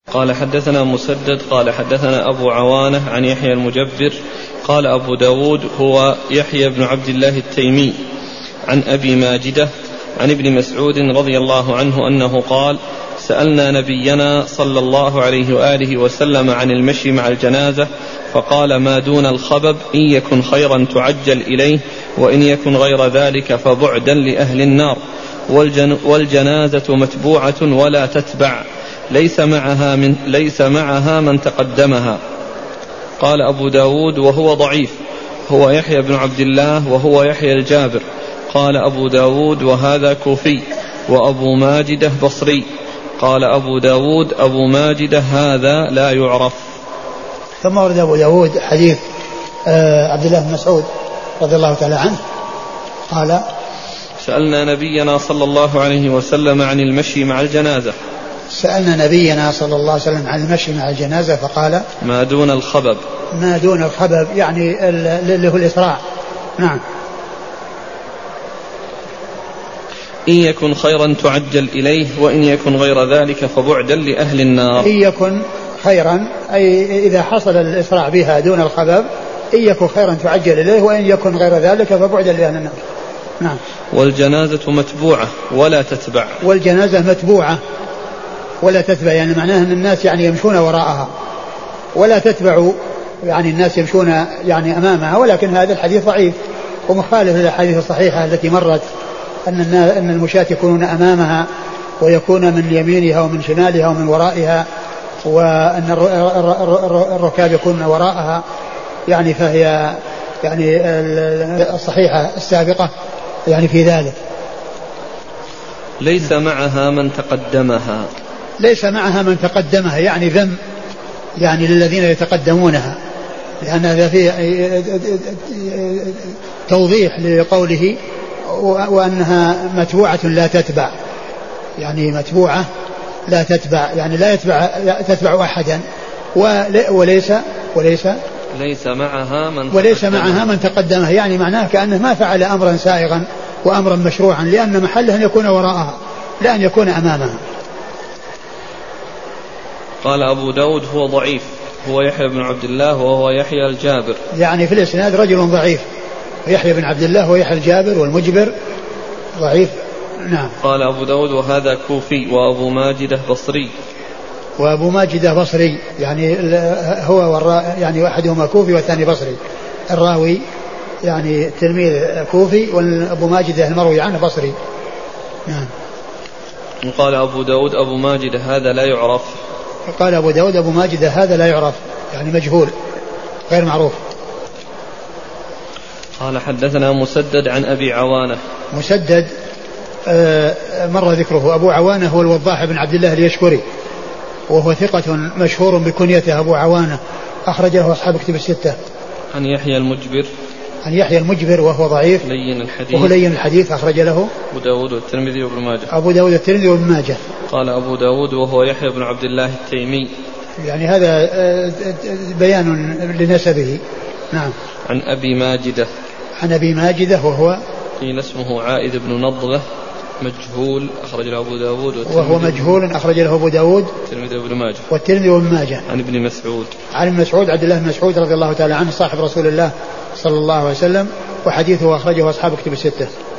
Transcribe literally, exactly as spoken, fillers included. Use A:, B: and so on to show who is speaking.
A: قال حدثنا مسدد قال حدثنا أبو عوانة عن يحيى المجبر قال أبو داود هو يحيى بن عبد الله التيمي عن أبي ماجدة عن ابن مسعود رضي الله عنه أنه قال سألنا نبينا صلى الله عليه وآله وسلم عن المشي مع الجنازة فقال ما دون الخبب إن يكن خيرا تعجل إليه وإن يكن غير ذلك فبعدا لأهل النار والجن والجنازة متبوعة ولا تتبع ليس معها من, ليس معها من تقدمها. قال أبو داود وهو ضعيف هو يحيى بن عبد الله وهو يحيى الجابر. قال أبو داود وهذا كوفي وأبو ماجدة بصري. قال أبو داود أبو ماجدة هذا لا يعرف.
B: ثم ورد أبو داود حديث عبد الله بن مسعود رضي الله تعالى عنه قال
A: سألنا نبينا صلى الله عليه وسلم عن المشي مع الجنازة
B: سألنا نبينا صلى الله عليه وسلم عن المشي مع الجنازة فقال
A: ما دون الخبب
B: ما دون الخبب يعني اللي هو الإسراع. نعم.
A: إن يكن خيرا تعجل إليه وإن يكن غير ذلك فبعدا لأهل النار.
B: إن يكن خيرا أي إذا حصل الإسراع بها دون الخبب إن يكن خيرا تعجل إليه وإن يكن غير ذلك فبعدا لأهل النار. نعم.
A: والجنازة متبوعة ولا تتبع
B: والجنازة متبوعة ولا تتبع يعني معناه أن الناس يعني يمشون وراءها ولا تتبع يعني الناس يمشون يعني أمامها ولكن هذا الحديث ضعيف ومخالف للأحاديث الصحيحة التي مرت أن أن المشاة يكونون أمامها ويكون من يمينها ومن شمالها ومن ورائها وأن الركاب يكونون وراءها يعني فهي يعني الصحيحة السابقة يعني في ذلك.
A: ليس معها من تقدمها
B: ليس معها من تقدمها يعني ذم يعني للذين يتقدمونها لأن هذا فيه توضيح لقوله وأنها متبوعة لا تتبع يعني متبوعة لا تتبع يعني لا يتبع لا تتبع أحدا وليس وليس
A: ليس معها من
B: وليس معها من تقدمها يعني معناه كأنه ما فعل أمرا سائغا وأمرا مشروعا لأن محله أن يكون وراءها لا أن يكون أمامها.
A: قال أبو داود هو ضعيف هو يحيى بن عبد الله وهو يحيى الجابر
B: يعني في الإسناد رجل ضعيف يحيى بن عبد الله ويحيى الجابر والمجبر ضعيف. نعم.
A: قال أبو داود وهذا كوفي وأبو ماجدة بصري
B: وأبو ماجدة بصري يعني هو والرا يعني أحدهما كوفي والثاني بصري الراوي يعني تلميذ كوفي وأبو ماجدة المروي عنه بصري. نعم.
A: قال أبو داود أبو ماجدة هذا لا يعرف.
B: قال أبو داود أبو ماجدة هذا لا يعرف يعني مجهول غير معروف.
A: قال حدثنا مسدد عن أبي عوانة.
B: مسدد آه مر ذكره. أبو عوانة هو الوضاح بن عبد الله اليشكري وهو ثقة مشهور بكنيته أبو عوانة أخرجه أصحاب كتب الستة.
A: عن يحيى المجبر
B: عن يحيى المجبر وهو ضعيف
A: لين الحديث
B: وهو لين الحديث أخرج له
A: أبو داود والترمذي وابن ماجه.
B: أبو داود والترمذي وابن ماجه.
A: قال أبو داود وهو يحيى بن عبد الله التيمي
B: يعني هذا بيان لنسبه. نعم.
A: عن أبي ماجدة
B: عن أبي ماجدة وهو
A: قيل اسمه عائد بن نضلة مجهول أخرج له أبو داود
B: وهو مجهول أخرج له أبو داود
A: والترمذي وابن ماجه
B: والترمذي وابن ماجه.
A: عن ابن مسعود
B: عن ابن مسعود عبد الله بن مسعود رضي الله تعالى عنه صاحب رسول الله صلى الله عليه وسلم وحديثه أخرجه أصحاب كتب الستة.